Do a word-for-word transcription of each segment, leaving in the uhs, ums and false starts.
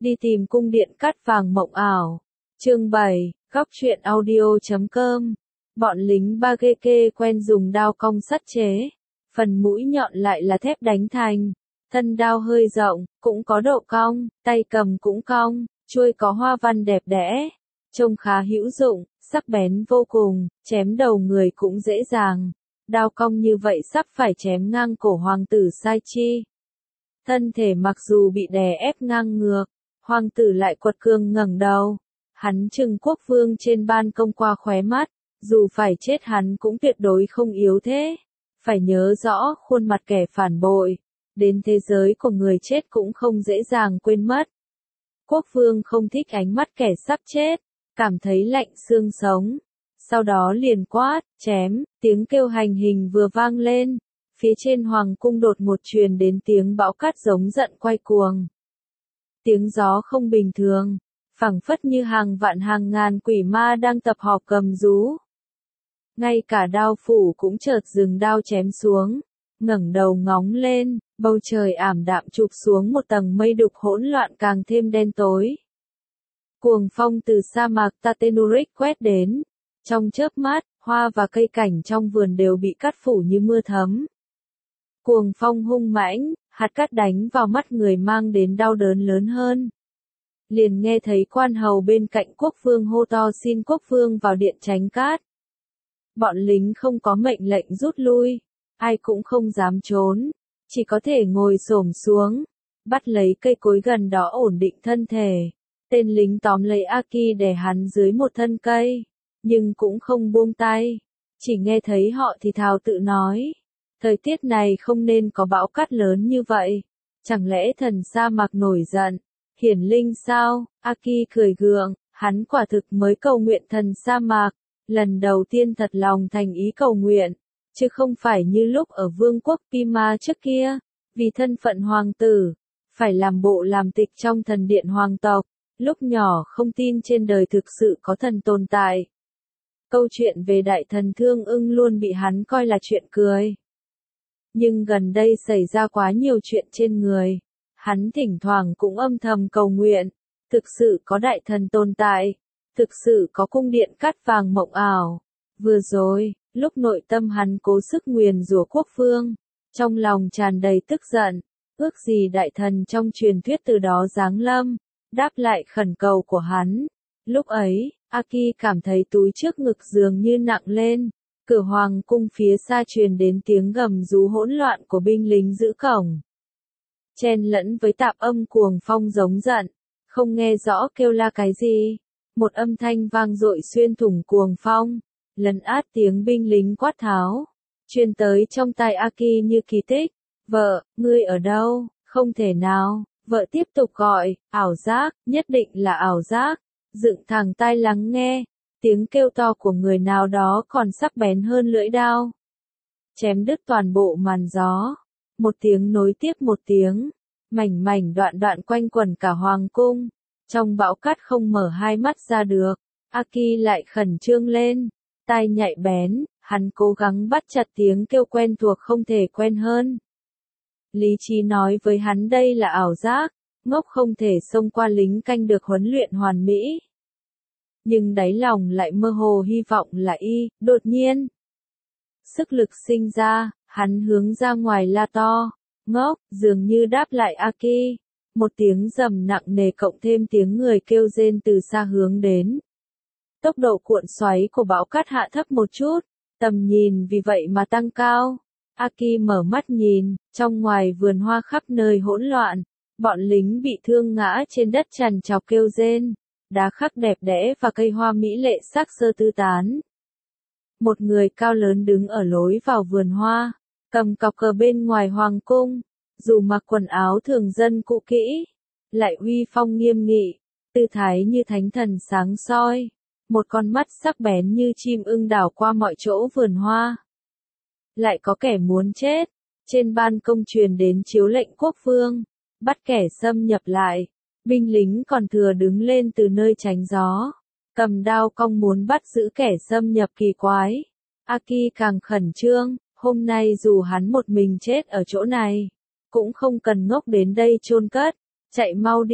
Đi tìm cung điện cát vàng mộng ảo. Chương bảy, góc truyện audio chấm com. Bọn lính Bageke quen dùng đao cong sắt chế. Phần mũi nhọn lại là thép đánh thành. Thân đao hơi rộng, cũng có độ cong, tay cầm cũng cong, chuôi có hoa văn đẹp đẽ. Trông khá hữu dụng, sắc bén vô cùng, chém đầu người cũng dễ dàng. Đao cong như vậy sắp phải chém ngang cổ hoàng tử Sai Chi. Thân thể mặc dù bị đè ép ngang ngược, hoàng tử lại quật cường ngẩng đầu. Hắn trừng quốc vương trên ban công qua khóe mắt, dù phải chết hắn cũng tuyệt đối không yếu thế. Phải nhớ rõ khuôn mặt kẻ phản bội, đến thế giới của người chết cũng không dễ dàng quên mất. Quốc vương không thích ánh mắt kẻ sắp chết, cảm thấy lạnh xương sống. Sau đó liền quát, chém, tiếng kêu hành hình vừa vang lên. Phía trên hoàng cung đột ngột truyền đến tiếng bão cát giống giận quay cuồng. Tiếng gió không bình thường, phảng phất như hàng vạn hàng ngàn quỷ ma đang tập họp gầm rú. Ngay cả đao phủ cũng chợt dừng đao chém xuống, ngẩng đầu ngóng lên, bầu trời ảm đạm chụp xuống một tầng mây đục hỗn loạn càng thêm đen tối. Cuồng phong từ sa mạc Tatenurik quét đến, trong chớp mắt, hoa và cây cảnh trong vườn đều bị cát phủ như mưa thấm. Cuồng phong hung mãnh, hạt cát đánh vào mắt người mang đến đau đớn lớn hơn. Liền nghe thấy quan hầu bên cạnh quốc vương hô to xin quốc vương vào điện tránh cát. Bọn lính không có mệnh lệnh rút lui, ai cũng không dám trốn, chỉ có thể ngồi xổm xuống, bắt lấy cây cối gần đó ổn định thân thể. Tên lính tóm lấy Aki để hắn dưới một thân cây, nhưng cũng không buông tay, chỉ nghe thấy họ thì thào tự nói. Thời tiết này không nên có bão cát lớn như vậy, chẳng lẽ thần sa mạc nổi giận, hiển linh sao? Aki cười gượng, hắn quả thực mới cầu nguyện thần sa mạc, lần đầu tiên thật lòng thành ý cầu nguyện, chứ không phải như lúc ở vương quốc Pima trước kia, vì thân phận hoàng tử, phải làm bộ làm tịch trong thần điện hoàng tộc, lúc nhỏ không tin trên đời thực sự có thần tồn tại. Câu chuyện về đại thần Thương Ưng luôn bị hắn coi là chuyện cười. Nhưng gần đây xảy ra quá nhiều chuyện trên người, hắn thỉnh thoảng cũng âm thầm cầu nguyện, thực sự có đại thần tồn tại, thực sự có cung điện cát vàng mộng ảo. Vừa rồi, lúc nội tâm hắn cố sức nguyền rủa quốc vương, trong lòng tràn đầy tức giận, ước gì đại thần trong truyền thuyết từ đó giáng lâm, đáp lại khẩn cầu của hắn. Lúc ấy, Aki cảm thấy túi trước ngực dường như nặng lên. Cửa hoàng cung phía xa truyền đến tiếng gầm rú hỗn loạn của binh lính giữ cổng. Chen lẫn với tạp âm cuồng phong giống giận, không nghe rõ kêu la cái gì. Một âm thanh vang dội xuyên thủng cuồng phong, lấn át tiếng binh lính quát tháo, truyền tới trong tai Aki như kỳ tích. Vợ, ngươi ở đâu? Không thể nào. Vợ tiếp tục gọi, ảo giác, nhất định là ảo giác. Dựng thẳng tai lắng nghe. Tiếng kêu to của người nào đó còn sắc bén hơn lưỡi đao. Chém đứt toàn bộ màn gió. Một tiếng nối tiếp một tiếng. Mảnh mảnh đoạn đoạn quanh quẩn cả hoàng cung. Trong bão cát không mở hai mắt ra được. Aki lại khẩn trương lên. Tai nhạy bén, hắn cố gắng bắt chặt tiếng kêu quen thuộc không thể quen hơn. Lý trí nói với hắn đây là ảo giác. Ngốc không thể xông qua lính canh được huấn luyện hoàn mỹ. Nhưng đáy lòng lại mơ hồ hy vọng là y, đột nhiên. Sức lực sinh ra, hắn hướng ra ngoài la to, ngốc, dường như đáp lại Aki. Một tiếng rầm nặng nề cộng thêm tiếng người kêu rên từ xa hướng đến. Tốc độ cuộn xoáy của bão cát hạ thấp một chút, tầm nhìn vì vậy mà tăng cao. Aki mở mắt nhìn, trong ngoài vườn hoa khắp nơi hỗn loạn, bọn lính bị thương ngã trên đất trằn trọc kêu rên. Đá khắc đẹp đẽ và cây hoa mỹ lệ sắc sơ tứ tán. Một người cao lớn đứng ở lối vào vườn hoa, cầm cọc cờ bên ngoài hoàng cung, dù mặc quần áo thường dân cũ kỹ, lại uy phong nghiêm nghị, tư thái như thánh thần sáng soi, một con mắt sắc bén như chim ưng đảo qua mọi chỗ vườn hoa. Lại có kẻ muốn chết, trên ban công truyền đến chiếu lệnh quốc vương, bắt kẻ xâm nhập lại. Binh lính còn thừa đứng lên từ nơi tránh gió, cầm đao cong muốn bắt giữ kẻ xâm nhập kỳ quái. Aki càng khẩn trương, hôm nay dù hắn một mình chết ở chỗ này, cũng không cần ngốc đến đây chôn cất, chạy mau đi,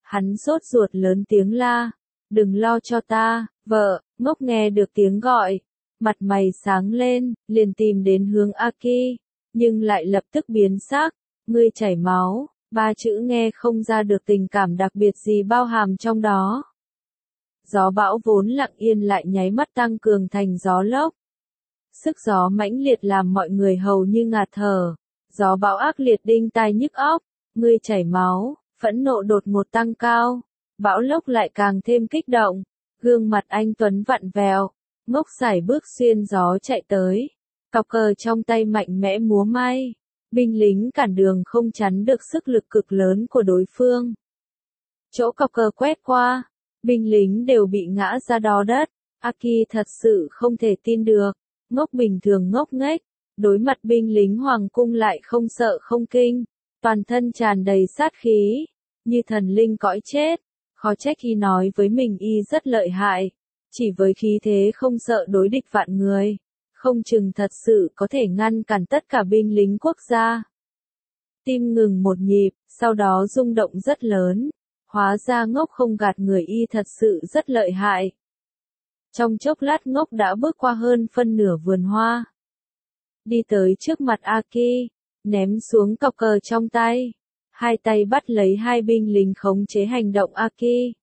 Hắn sốt ruột lớn tiếng la, đừng lo cho ta, vợ. Ngốc nghe được tiếng gọi, mặt mày sáng lên, liền tìm đến hướng Aki, nhưng lại lập tức biến sắc, ngươi chảy máu, ba chữ nghe không ra được tình cảm đặc biệt gì bao hàm trong đó. Gió bão vốn lặng yên lại nháy mắt tăng cường thành gió lốc. Sức gió mãnh liệt làm mọi người hầu như ngạt thở, gió bão ác liệt đinh tai nhức óc, ngươi chảy máu, phẫn nộ đột ngột tăng cao, bão lốc lại càng thêm kích động, gương mặt anh Tuấn vặn vẹo, Ngốc sải bước xuyên gió chạy tới, cọc cờ trong tay mạnh mẽ múa may, binh lính cản đường không chắn được sức lực cực lớn của đối phương. Chỗ cọc cờ quét qua, binh lính đều bị ngã ra đo đất, Aki thật sự không thể tin được, Ngốc bình thường ngốc nghếch, đối mặt binh lính hoàng cung lại không sợ không kinh, toàn thân tràn đầy sát khí, như thần linh cõi chết, khó trách y nói với mình y rất lợi hại, chỉ với khí thế không sợ đối địch vạn người, không chừng thật sự có thể ngăn cản tất cả binh lính quốc gia. Tim ngừng một nhịp, sau đó rung động rất lớn, hóa ra Ngốc không gạt người y thật sự rất lợi hại. Trong chốc lát Ngốc đã bước qua hơn phân nửa vườn hoa. Đi tới trước mặt Aki, ném xuống cọc cờ trong tay. Hai tay bắt lấy hai binh lính khống chế hành động Aki.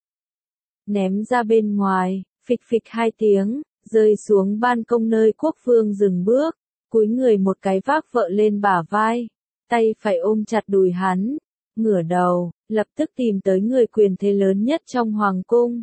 Ném ra bên ngoài, phịch phịch hai tiếng, rơi xuống ban công nơi quốc vương dừng bước, cúi người một cái vác vợ lên bả vai, tay phải ôm chặt đùi hắn, ngửa đầu, lập tức tìm tới người quyền thế lớn nhất trong hoàng cung.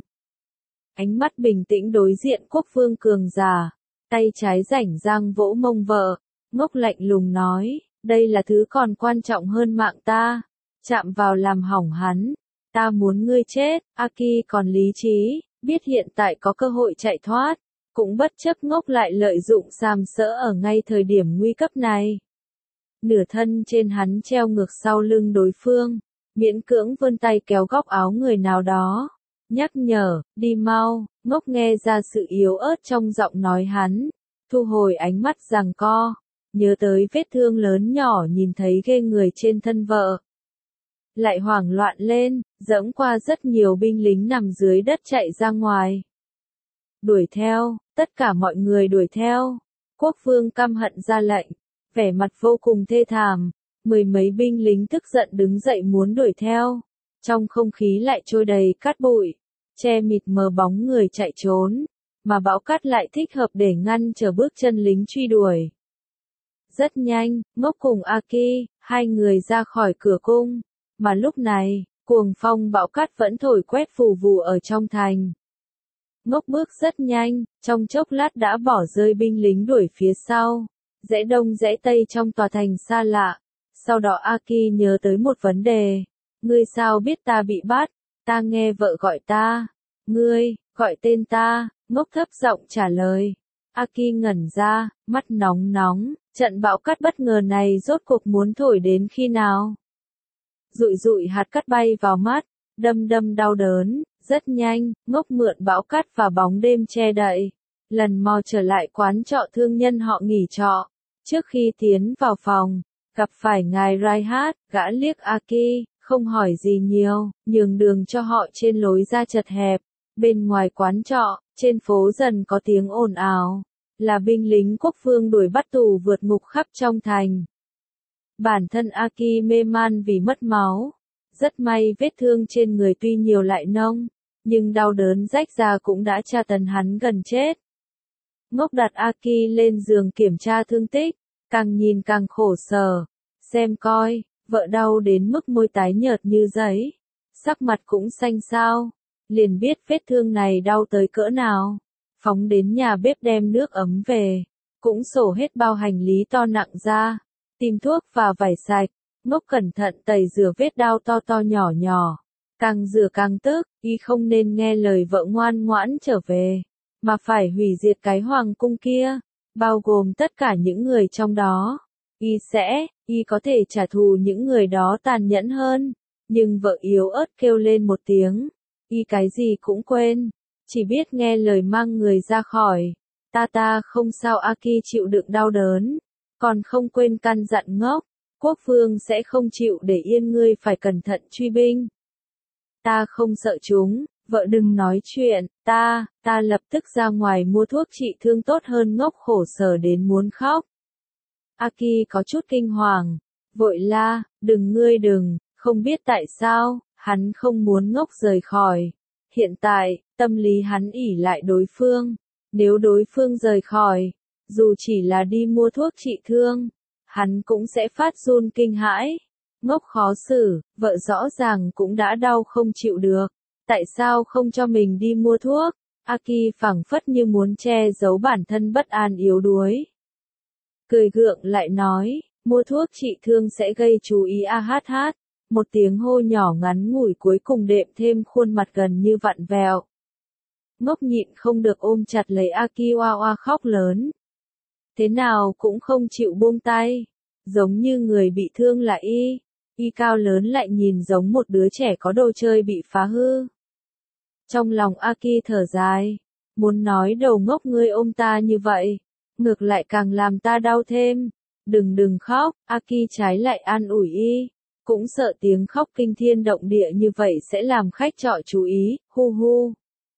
Ánh mắt bình tĩnh đối diện quốc vương cường giả, tay trái rảnh rang vỗ mông vợ, Ngốc lạnh lùng nói, đây là thứ còn quan trọng hơn mạng ta, chạm vào làm hỏng hắn, ta muốn ngươi chết. Aki còn lý trí, biết hiện tại có cơ hội chạy thoát, cũng bất chấp Ngốc lại lợi dụng sàm sỡ ở ngay thời điểm nguy cấp này. Nửa thân trên hắn treo ngược sau lưng đối phương, miễn cưỡng vươn tay kéo góc áo người nào đó, nhắc nhở, đi mau. Ngốc nghe ra sự yếu ớt trong giọng nói hắn, thu hồi ánh mắt giằng co, nhớ tới vết thương lớn nhỏ nhìn thấy ghê người trên thân vợ. Lại hoảng loạn lên, dẫm qua rất nhiều binh lính nằm dưới đất chạy ra ngoài. Đuổi theo, tất cả mọi người đuổi theo. Quốc vương căm hận ra lệnh, vẻ mặt vô cùng thê thảm, mười mấy binh lính tức giận đứng dậy muốn đuổi theo. Trong không khí lại trôi đầy cát bụi, che mịt mờ bóng người chạy trốn, mà bão cát lại thích hợp để ngăn trở bước chân lính truy đuổi. Rất nhanh, Ngốc cùng Aki, hai người ra khỏi cửa cung, mà lúc này, cuồng phong bão cát vẫn thổi quét phù vù ở trong thành. Ngốc bước rất nhanh, trong chốc lát đã bỏ rơi binh lính đuổi phía sau, rẽ đông rẽ tây trong tòa thành xa lạ. Sau đó Aki nhớ tới một vấn đề, ngươi sao biết ta bị bắt, ta nghe vợ gọi ta, ngươi, gọi tên ta. Ngốc thấp giọng trả lời. Aki ngẩn ra, mắt nóng nóng, trận bão cát bất ngờ này rốt cuộc muốn thổi đến khi nào? Rụi rụi hạt cát bay vào mắt, đâm đâm đau đớn, rất nhanh, Ngốc mượn bão cát và bóng đêm che đậy, lần mò trở lại quán trọ thương nhân họ nghỉ trọ. Trước khi tiến vào phòng, gặp phải ngài Raihat, gã liếc Aki, không hỏi gì nhiều, nhường đường cho họ trên lối ra chật hẹp. Bên ngoài quán trọ, trên phố dần có tiếng ồn ào, là binh lính quốc vương đuổi bắt tù vượt ngục khắp trong thành. Bản thân Aki mê man vì mất máu, rất may vết thương trên người tuy nhiều lại nông, nhưng đau đớn rách ra cũng đã tra tấn hắn gần chết. Ngốc đặt Aki lên giường kiểm tra thương tích, càng nhìn càng khổ sở, xem coi, vợ đau đến mức môi tái nhợt như giấy, sắc mặt cũng xanh xao, liền biết vết thương này đau tới cỡ nào. Phóng đến nhà bếp đem nước ấm về, cũng sổ hết bao hành lý to nặng ra, tìm thuốc và vải sạch. Ngốc cẩn thận tẩy rửa vết đau to to nhỏ nhỏ, càng rửa càng tức, y không nên nghe lời vợ ngoan ngoãn trở về, mà phải hủy diệt cái hoàng cung kia, bao gồm tất cả những người trong đó. Y sẽ, y có thể trả thù những người đó tàn nhẫn hơn, nhưng vợ yếu ớt kêu lên một tiếng, y cái gì cũng quên, chỉ biết nghe lời mang người ra khỏi. Ta ta không sao. Aki chịu đựng đau đớn, còn không quên căn dặn Ngốc, quốc vương sẽ không chịu để yên ngươi phải cẩn thận truy binh. ta không sợ chúng, vợ đừng nói chuyện, ta, ta lập tức ra ngoài mua thuốc trị thương tốt hơn. Ngốc khổ sở đến muốn khóc. Aki có chút kinh hoàng, vội la, đừng ngươi đừng, không biết tại sao, hắn không muốn Ngốc rời khỏi. Hiện tại, tâm lý hắn ỷ lại đối phương, nếu đối phương rời khỏi, dù chỉ là đi mua thuốc trị thương, hắn cũng sẽ phát run kinh hãi. Ngốc khó xử, vợ rõ ràng cũng đã đau không chịu được, tại sao không cho mình đi mua thuốc? Aki phảng phất như muốn che giấu bản thân bất an yếu đuối. Cười gượng lại nói, mua thuốc trị thương sẽ gây chú ý a hát hát. Một tiếng hô nhỏ ngắn ngủi cuối cùng đệm thêm khuôn mặt gần như vặn vẹo. Ngốc nhịn không được ôm chặt lấy Aki oa oa khóc lớn. Thế nào cũng không chịu buông tay, giống như người bị thương là y. Y cao lớn lại nhìn giống một đứa trẻ có đồ chơi bị phá hư. Trong lòng Aki thở dài, muốn nói đầu ngốc ngươi ôm ta như vậy, ngược lại càng làm ta đau thêm. Đừng đừng khóc, Aki trái lại an ủi y, cũng sợ tiếng khóc kinh thiên động địa như vậy sẽ làm khách trọ chú ý, hu hu.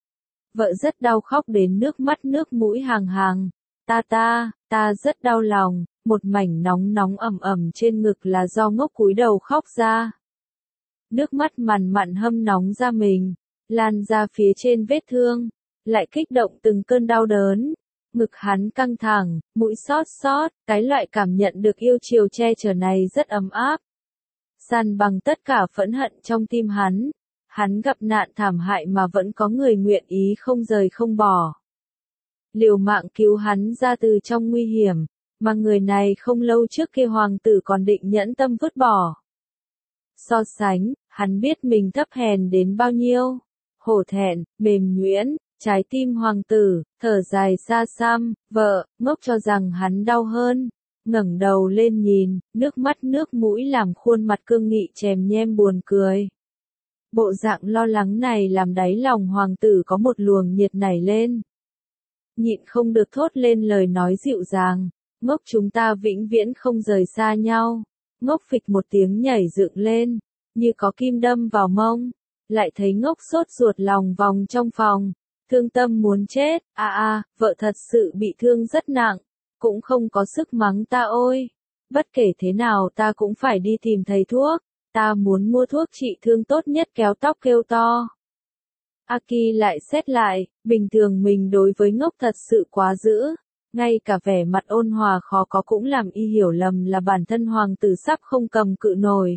Vợ rất đau khóc đến nước mắt nước mũi hàng hàng, ta ta, ta rất đau lòng, một mảnh nóng nóng ẩm ẩm trên ngực là do Ngốc cúi đầu khóc ra. Nước mắt mằn mặn hâm nóng ra mình, lan ra phía trên vết thương, lại kích động từng cơn đau đớn. Ngực hắn căng thẳng, mũi xót xót, cái loại cảm nhận được yêu chiều che chở này rất ấm áp. San bằng tất cả phẫn hận trong tim hắn, hắn gặp nạn thảm hại mà vẫn có người nguyện ý không rời không bỏ. Liều mạng cứu hắn ra từ trong nguy hiểm, mà người này không lâu trước kia hoàng tử còn định nhẫn tâm vứt bỏ. So sánh, hắn biết mình thấp hèn đến bao nhiêu, hổ thẹn, mềm nhuyễn. Trái tim hoàng tử, thở dài xa xăm, vợ, Ngốc cho rằng hắn đau hơn. Ngẩng đầu lên nhìn, nước mắt nước mũi làm khuôn mặt cương nghị chèm nhem buồn cười. Bộ dạng lo lắng này làm đáy lòng hoàng tử có một luồng nhiệt nảy lên. Nhịn không được thốt lên lời nói dịu dàng, Ngốc chúng ta vĩnh viễn không rời xa nhau. Ngốc phịch một tiếng nhảy dựng lên, như có kim đâm vào mông, lại thấy Ngốc sốt ruột lòng vòng trong phòng. Thương tâm muốn chết, a à, a, à, vợ thật sự bị thương rất nặng, cũng không có sức mắng ta ôi. Bất kể thế nào ta cũng phải đi tìm thầy thuốc, ta muốn mua thuốc trị thương tốt nhất kéo tóc kêu to. Aki lại xét lại, bình thường mình đối với Ngốc thật sự quá dữ, ngay cả vẻ mặt ôn hòa khó có cũng làm y hiểu lầm là bản thân hoàng tử sắp không cầm cự nổi.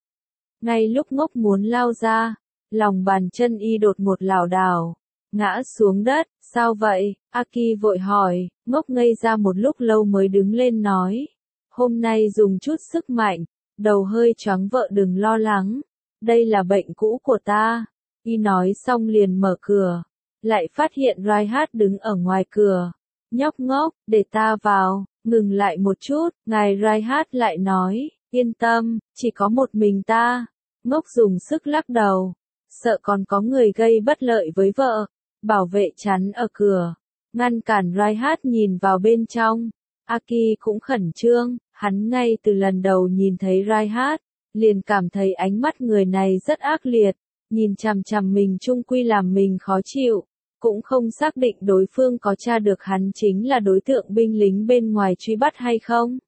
Ngay lúc Ngốc muốn lao ra, lòng bàn chân y đột một lảo đảo. Ngã xuống đất, sao vậy? Aki vội hỏi, Ngốc ngây ra một lúc lâu mới đứng lên nói. Hôm nay dùng chút sức mạnh, đầu hơi choáng vợ đừng lo lắng. Đây là bệnh cũ của ta. Y nói xong liền mở cửa. Lại phát hiện Raihat đứng ở ngoài cửa. Nhóc Ngốc, để ta vào, ngừng lại một chút, ngài Raihat lại nói, yên tâm, chỉ có một mình ta. Ngốc dùng sức lắc đầu, sợ còn có người gây bất lợi với vợ. Bảo vệ chắn ở cửa, ngăn cản Raihat nhìn vào bên trong. Aki cũng khẩn trương, hắn ngay từ lần đầu nhìn thấy Raihat, liền cảm thấy ánh mắt người này rất ác liệt, nhìn chằm chằm mình chung quy làm mình khó chịu, cũng không xác định đối phương có tra được hắn chính là đối tượng binh lính bên ngoài truy bắt hay không.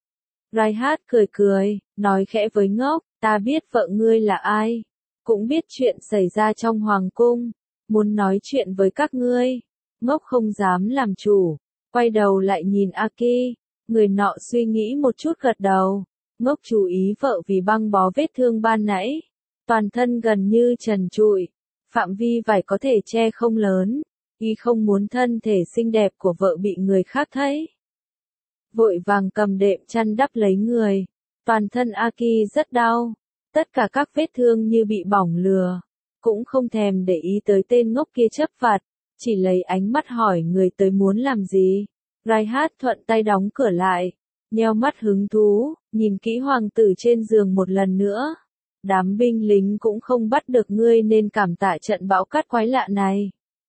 Raihat cười cười, nói khẽ với Ngốc, ta biết vợ ngươi là ai, cũng biết chuyện xảy ra trong hoàng cung. Muốn nói chuyện với các ngươi. Ngốc không dám làm chủ, quay đầu lại nhìn Aki, người nọ suy nghĩ một chút gật đầu. Ngốc chú ý vợ vì băng bó vết thương ban nãy, toàn thân gần như trần trụi, phạm vi vải có thể che không lớn, y không muốn thân thể xinh đẹp của vợ bị người khác thấy. Vội vàng cầm đệm chăn đắp lấy người, toàn thân Aki rất đau, tất cả các vết thương như bị bỏng lửa. Cũng không thèm để ý tới tên Ngốc kia chấp vặt, chỉ lấy ánh mắt hỏi người tới muốn làm gì. Raihat thuận tay đóng cửa lại, nheo mắt hứng thú, nhìn kỹ hoàng tử trên giường một lần nữa. Đám binh lính cũng không bắt được ngươi nên cảm tạ trận bão cát quái lạ này.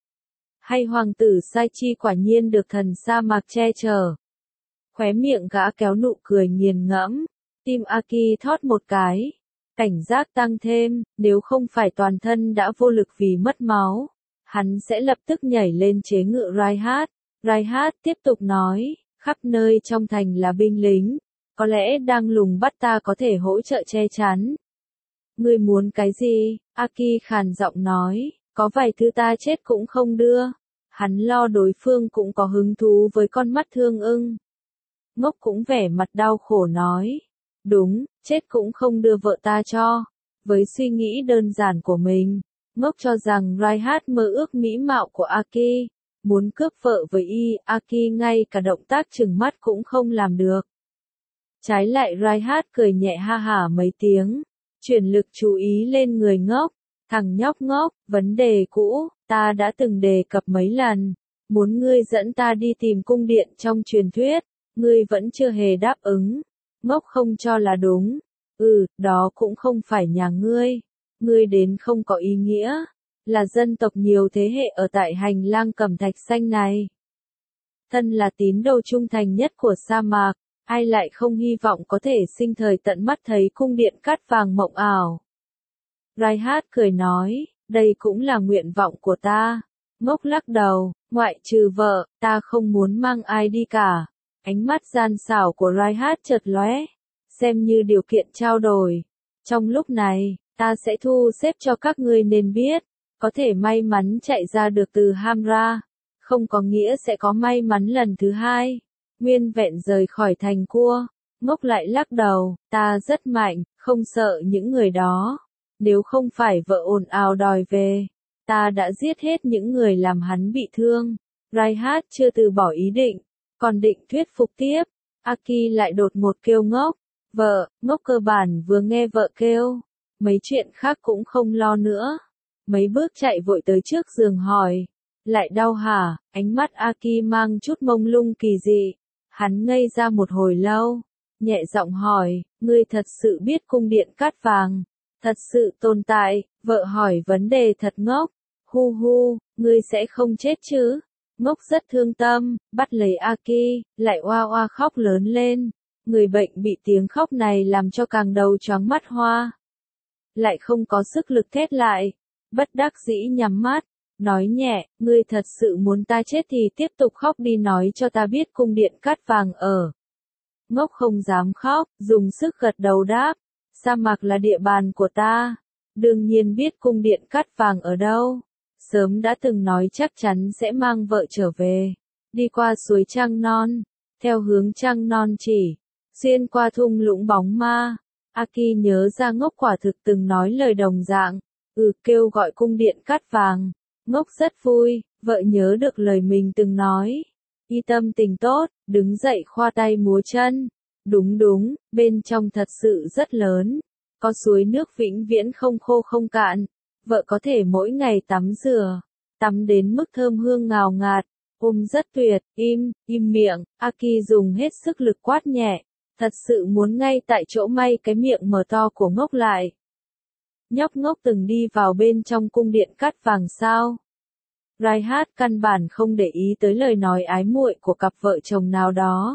Hay hoàng tử Sai Chi quả nhiên được thần sa mạc che chở. Khóe miệng gã kéo nụ cười nghiền ngẫm, tim Aki thót một cái. Cảnh giác tăng thêm, nếu không phải toàn thân đã vô lực vì mất máu, hắn sẽ lập tức nhảy lên chế ngự Reinhardt. Reinhardt tiếp tục nói, khắp nơi trong thành là binh lính, có lẽ đang lùng bắt ta có thể hỗ trợ che chắn. Ngươi muốn cái gì? Aki khàn giọng nói, có vài thứ ta chết cũng không đưa. Hắn lo đối phương cũng có hứng thú với con mắt thương ưng. Ngốc cũng vẻ mặt đau khổ nói, đúng, chết cũng không đưa vợ ta cho. Với suy nghĩ đơn giản của mình, Ngốc cho rằng Reinhardt mơ ước mỹ mạo của Aki, muốn cướp vợ với y, Aki ngay cả động tác trừng mắt cũng không làm được. Trái lại Reinhardt cười nhẹ ha hả mấy tiếng, chuyển lực chú ý lên người Ngốc. Thằng nhóc Ngốc, vấn đề cũ, ta đã từng đề cập mấy lần, muốn ngươi dẫn ta đi tìm cung điện trong truyền thuyết, ngươi vẫn chưa hề đáp ứng. Ngốc không cho là đúng, ừ, đó cũng không phải nhà ngươi, ngươi đến không có ý nghĩa, là dân tộc nhiều thế hệ ở tại hành lang cẩm thạch xanh này. Thân là tín đồ trung thành nhất của sa mạc, ai lại không hy vọng có thể sinh thời tận mắt thấy cung điện cát vàng mộng ảo. Reinhardt cười nói, đây cũng là nguyện vọng của ta. Ngốc lắc đầu, ngoại trừ vợ, ta không muốn mang ai đi cả. Ánh mắt gian xảo của Reinhardt chợt lóe, xem như điều kiện trao đổi. Trong lúc này, ta sẽ thu xếp cho các ngươi nên biết, có thể may mắn chạy ra được từ Hamra, không có nghĩa sẽ có may mắn lần thứ hai. Nguyên vẹn rời khỏi thành cua, Ngốc lại lắc đầu, ta rất mạnh, không sợ những người đó. Nếu không phải vợ ồn ào đòi về, ta đã giết hết những người làm hắn bị thương. Reinhardt chưa từ bỏ ý định, còn định thuyết phục tiếp. Aki lại đột một kêu Ngốc. Vợ, Ngốc cơ bản vừa nghe vợ kêu, mấy chuyện khác cũng không lo nữa. Mấy bước chạy vội tới trước giường hỏi, lại đau hả? Ánh mắt Aki mang chút mông lung kỳ dị. Hắn ngây ra một hồi lâu, nhẹ giọng hỏi, ngươi thật sự biết cung điện cát vàng? Thật sự tồn tại, vợ hỏi vấn đề thật ngốc. Hu hu, ngươi sẽ không chết chứ? Ngốc rất thương tâm, bắt lấy Aki, lại oa oa khóc lớn lên. Người bệnh bị tiếng khóc này làm cho càng đầu choáng mắt hoa. Lại không có sức lực thét lại, bất đắc dĩ nhắm mắt, nói nhẹ, ngươi thật sự muốn ta chết thì tiếp tục khóc đi nói cho ta biết cung điện cát vàng ở. Ngốc không dám khóc, dùng sức gật đầu đáp. Sa mạc là địa bàn của ta, đương nhiên biết cung điện cát vàng ở đâu. Sớm đã từng nói chắc chắn sẽ mang vợ trở về, đi qua suối Trăng Non, theo hướng Trăng Non chỉ, xuyên qua thung lũng bóng ma. Aki nhớ ra Ngốc quả thực từng nói lời đồng dạng, ừ kêu gọi cung điện cát vàng. Ngốc rất vui, vợ nhớ được lời mình từng nói. Y tâm tình tốt, đứng dậy khoa tay múa chân. Đúng đúng, bên trong thật sự rất lớn. Có suối nước vĩnh viễn không khô không cạn. Vợ có thể mỗi ngày tắm rửa. Tắm đến mức thơm hương ngào ngạt. Ôm rất tuyệt, im, im miệng. Aki dùng hết sức lực quát nhẹ. Thật sự muốn ngay tại chỗ may cái miệng mở to của Ngốc lại. Nhóc Ngốc từng đi vào bên trong cung điện cát vàng sao? Reinhardt căn bản không để ý tới lời nói ái muội của cặp vợ chồng nào đó.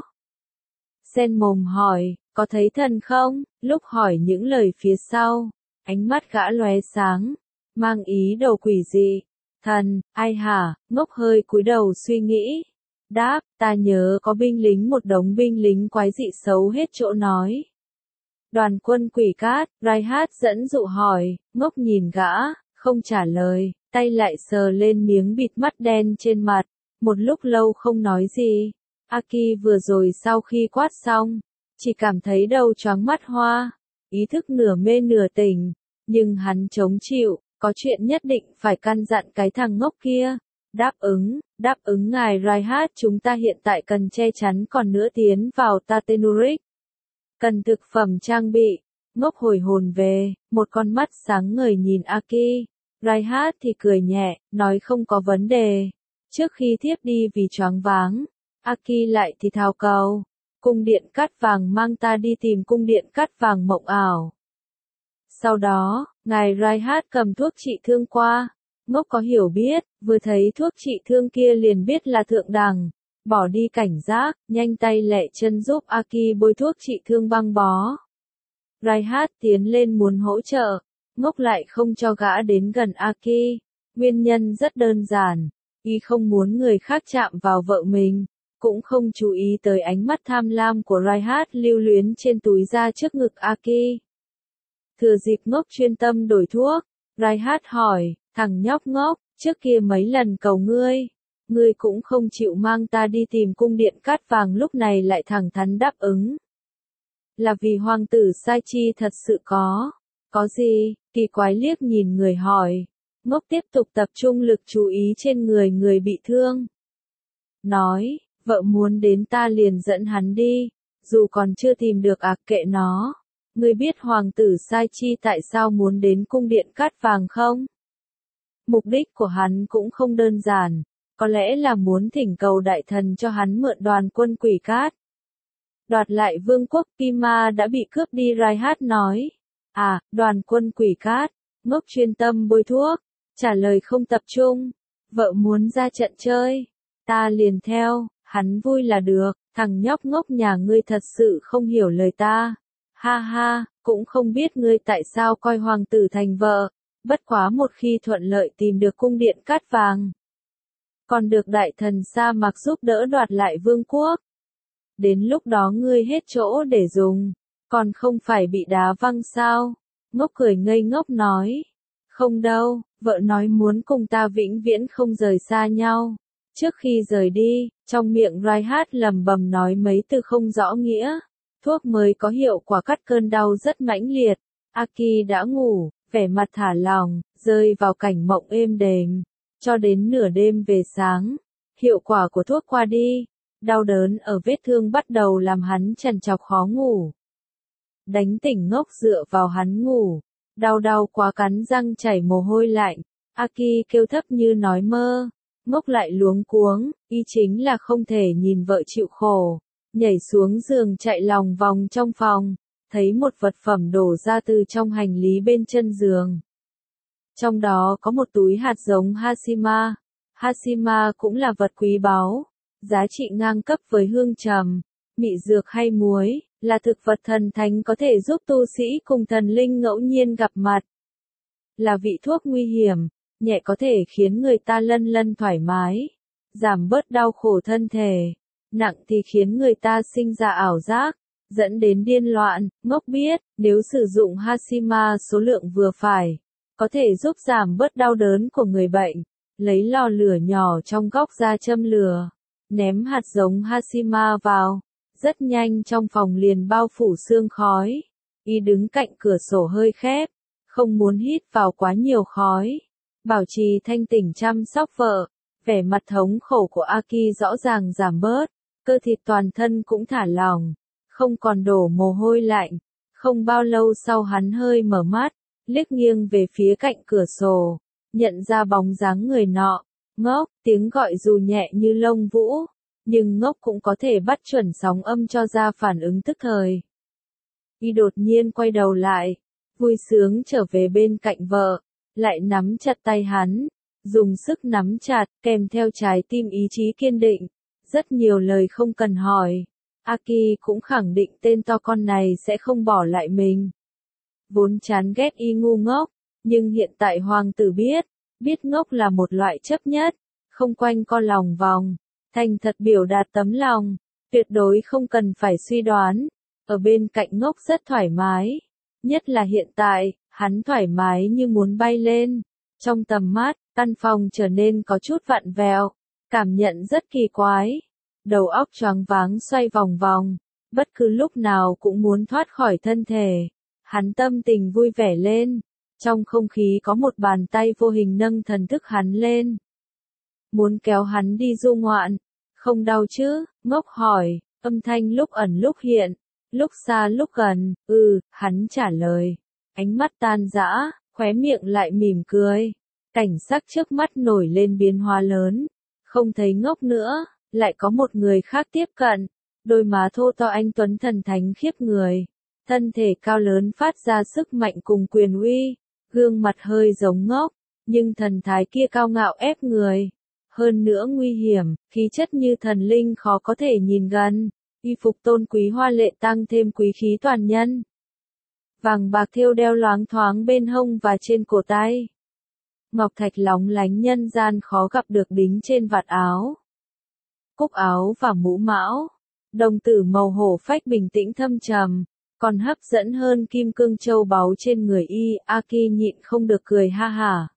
Sen mồm hỏi, có thấy thần không? Lúc hỏi những lời phía sau, ánh mắt gã lóe sáng, mang ý đồ quỷ dị. Thần, ai hả? Ngốc hơi cúi đầu suy nghĩ. Đáp, ta nhớ có binh lính một đống binh lính quái dị xấu hết chỗ nói. Đoàn quân quỷ cát, Reinhardt dẫn dụ hỏi, Ngốc nhìn gã, không trả lời, tay lại sờ lên miếng bịt mắt đen trên mặt, một lúc lâu không nói gì. Aki vừa rồi sau khi quát xong, chỉ cảm thấy đầu choáng mắt hoa, ý thức nửa mê nửa tỉnh, nhưng hắn chống chịu, có chuyện nhất định phải căn dặn cái thằng ngốc kia. Đáp ứng, đáp ứng ngài Reinhardt, chúng ta hiện tại cần che chắn còn nữa tiến vào Tatenurik. Cần thực phẩm trang bị. Ngốc hồi hồn về, một con mắt sáng ngời nhìn Aki. Reinhardt thì cười nhẹ, nói không có vấn đề. Trước khi thiếp đi vì choáng váng, Aki lại thì thào cầu. Cung điện cát vàng mang ta đi tìm cung điện cát vàng mộng ảo. Sau đó, ngài Reinhardt cầm thuốc trị thương qua. Ngốc có hiểu biết, vừa thấy thuốc trị thương kia liền biết là thượng đẳng. Bỏ đi cảnh giác, nhanh tay lẹ chân giúp Aki bôi thuốc trị thương băng bó. Reinhardt tiến lên muốn hỗ trợ, Ngốc lại không cho gã đến gần Aki. Nguyên nhân rất đơn giản, y không muốn người khác chạm vào vợ mình, cũng không chú ý tới ánh mắt tham lam của Reinhardt lưu luyến trên túi da trước ngực Aki. Thừa dịp Ngốc chuyên tâm đổi thuốc, Reinhardt hỏi, thằng nhóc Ngốc, trước kia mấy lần cầu ngươi, ngươi cũng không chịu mang ta đi tìm cung điện cát vàng, lúc này lại thẳng thắn đáp ứng. Là vì hoàng tử Sai Chi thật sự có. Có gì? Kỳ quái liếc nhìn người hỏi. Ngốc tiếp tục tập trung lực chú ý trên người người bị thương. Nói, vợ muốn đến ta liền dẫn hắn đi, dù còn chưa tìm được ạc kệ nó. Ngươi biết hoàng tử Sai Chi tại sao muốn đến cung điện cát vàng không? Mục đích của hắn cũng không đơn giản, có lẽ là muốn thỉnh cầu đại thần cho hắn mượn đoàn quân quỷ cát. Đoạt lại vương quốc Pima đã bị cướp đi. Reinhardt nói. À, đoàn quân quỷ cát. Ngốc chuyên tâm bôi thuốc, trả lời không tập trung. Vợ muốn ra trận chơi, ta liền theo, hắn vui là được. Thằng nhóc Ngốc nhà ngươi thật sự không hiểu lời ta. Ha ha, cũng không biết ngươi tại sao coi hoàng tử thành vợ, bất quá một khi thuận lợi tìm được cung điện cát vàng, còn được đại thần sa mạc giúp đỡ đoạt lại vương quốc. Đến lúc đó ngươi hết chỗ để dùng, còn không phải bị đá văng sao? Ngốc cười ngây ngốc nói. Không đâu, vợ nói muốn cùng ta vĩnh viễn không rời xa nhau. Trước khi rời đi, trong miệng Reinhardt lầm bầm nói mấy từ không rõ nghĩa. Thuốc mới có hiệu quả cắt cơn đau rất mãnh liệt. Aki đã ngủ, vẻ mặt thả lỏng, rơi vào cảnh mộng êm đềm. Cho đến nửa đêm về sáng, hiệu quả của thuốc qua đi. Đau đớn ở vết thương bắt đầu làm hắn trằn trọc khó ngủ. Đánh tỉnh Ngốc dựa vào hắn ngủ. Đau đau quá cắn răng chảy mồ hôi lạnh. Aki kêu thấp như nói mơ. Ngốc lại luống cuống, y chính là không thể nhìn vợ chịu khổ. Nhảy xuống giường chạy lòng vòng trong phòng. Thấy một vật phẩm đổ ra từ trong hành lý bên chân giường. Trong đó có một túi hạt giống Hashima. Hashima cũng là vật quý báu. Giá trị ngang cấp với hương trầm, mị dược hay muối, là thực vật thần thánh có thể giúp tu sĩ cùng thần linh ngẫu nhiên gặp mặt. Là vị thuốc nguy hiểm, nhẹ có thể khiến người ta lân lân thoải mái, giảm bớt đau khổ thân thể, nặng thì khiến người ta sinh ra ảo giác, dẫn đến điên loạn. Ngốc biết, nếu sử dụng Hashima số lượng vừa phải, có thể giúp giảm bớt đau đớn của người bệnh. Lấy lò lửa nhỏ trong góc ra châm lửa. Ném hạt giống Hashima vào, rất nhanh trong phòng liền bao phủ sương khói. Y đứng cạnh cửa sổ hơi khép, không muốn hít vào quá nhiều khói. Bảo trì thanh tỉnh chăm sóc vợ, vẻ mặt thống khổ của Aki rõ ràng giảm bớt, cơ thịt toàn thân cũng thả lỏng, không còn đổ mồ hôi lạnh. Không bao lâu sau hắn hơi mở mắt, liếc nghiêng về phía cạnh cửa sổ, nhận ra bóng dáng người nọ. Ngốc, tiếng gọi dù nhẹ như lông vũ, nhưng Ngốc cũng có thể bắt chuẩn sóng âm cho ra phản ứng tức thời. Y đột nhiên quay đầu lại, vui sướng trở về bên cạnh vợ, lại nắm chặt tay hắn, dùng sức nắm chặt, kèm theo trái tim ý chí kiên định, rất nhiều lời không cần hỏi. Aki cũng khẳng định tên to con này sẽ không bỏ lại mình. Vốn chán ghét y ngu ngốc, nhưng hiện tại hoàng tử biết, biết Ngốc là một loại chấp nhất, không quanh co lòng vòng, thành thật biểu đạt tấm lòng, tuyệt đối không cần phải suy đoán. Ở bên cạnh Ngốc rất thoải mái, nhất là hiện tại, hắn thoải mái như muốn bay lên. Trong tầm mắt, căn phòng trở nên có chút vặn vẹo, cảm nhận rất kỳ quái. Đầu óc choáng váng xoay vòng vòng, bất cứ lúc nào cũng muốn thoát khỏi thân thể. Hắn tâm tình vui vẻ lên. Trong không khí có một bàn tay vô hình nâng thần thức hắn lên. Muốn kéo hắn đi du ngoạn. Không đau chứ? Ngốc hỏi, âm thanh lúc ẩn lúc hiện, lúc xa lúc gần. Ừ, hắn trả lời. Ánh mắt tan rã, khóe miệng lại mỉm cười. Cảnh sắc trước mắt nổi lên biến hóa lớn. Không thấy Ngốc nữa, lại có một người khác tiếp cận. Đôi má thô to anh tuấn thần thánh khiếp người. Thân thể cao lớn phát ra sức mạnh cùng quyền uy. Gương mặt hơi giống Ngốc, nhưng thần thái kia cao ngạo ép người. Hơn nữa nguy hiểm, khí chất như thần linh khó có thể nhìn gần. Y phục tôn quý hoa lệ tăng thêm quý khí toàn nhân. Vàng bạc thêu đeo loáng thoáng bên hông và trên cổ tay. Ngọc thạch lóng lánh nhân gian khó gặp được đính trên vạt áo. Cúc áo và mũ mão. Đồng tử màu hổ phách bình tĩnh thâm trầm, còn hấp dẫn hơn kim cương châu báu trên người y. Aki nhịn không được cười ha hả.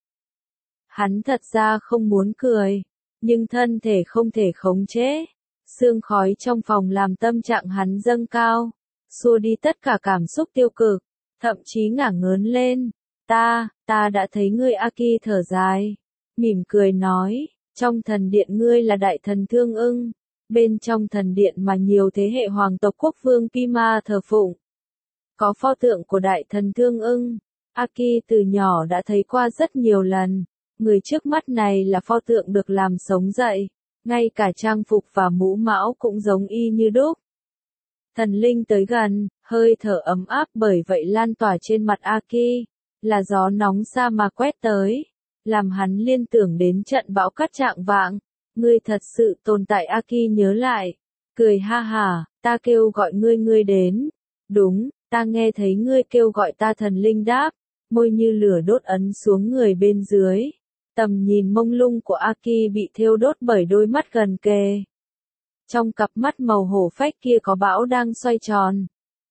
Hắn thật ra không muốn cười, nhưng thân thể không thể khống chế. Sương khói trong phòng làm tâm trạng hắn dâng cao, xua đi tất cả cảm xúc tiêu cực, thậm chí ngả ngớn lên. Ta, ta đã thấy ngươi. Aki thở dài, mỉm cười nói, trong thần điện ngươi là đại thần Thương Ưng, bên trong thần điện mà nhiều thế hệ hoàng tộc quốc vương Pima thờ phụng. Có pho tượng của đại thần Thương Ưng, Aki từ nhỏ đã thấy qua rất nhiều lần, người trước mắt này là pho tượng được làm sống dậy, ngay cả trang phục và mũ mão cũng giống y như đúc. Thần linh tới gần, hơi thở ấm áp bởi vậy lan tỏa trên mặt Aki, là gió nóng sa mà quét tới, làm hắn liên tưởng đến trận bão cát trạng vạng. Ngươi thật sự tồn tại. Aki nhớ lại, cười ha hả, ta kêu gọi ngươi ngươi đến. Đúng, ta nghe thấy ngươi kêu gọi ta. Thần linh đáp, môi như lửa đốt ấn xuống người bên dưới. Tầm nhìn mông lung của Aki bị thêu đốt bởi đôi mắt gần kề. Trong cặp mắt màu hổ phách kia có bão đang xoay tròn.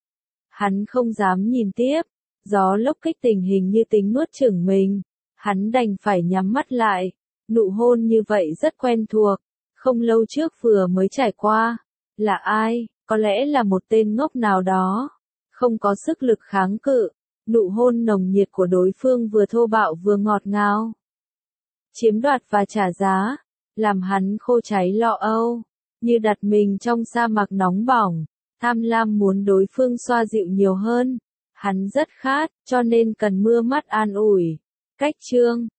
Hắn không dám nhìn tiếp, gió lốc kích tình hình như tính nuốt chửng mình. Hắn đành phải nhắm mắt lại. Nụ hôn như vậy rất quen thuộc, không lâu trước vừa mới trải qua. Là ai? Có lẽ là một tên ngốc nào đó, không có sức lực kháng cự. Nụ hôn nồng nhiệt của đối phương vừa thô bạo vừa ngọt ngào. Chiếm đoạt và trả giá, làm hắn khô cháy lo âu, như đặt mình trong sa mạc nóng bỏng, tham lam muốn đối phương xoa dịu nhiều hơn. Hắn rất khát, cho nên cần mưa mắt an ủi. Cách chương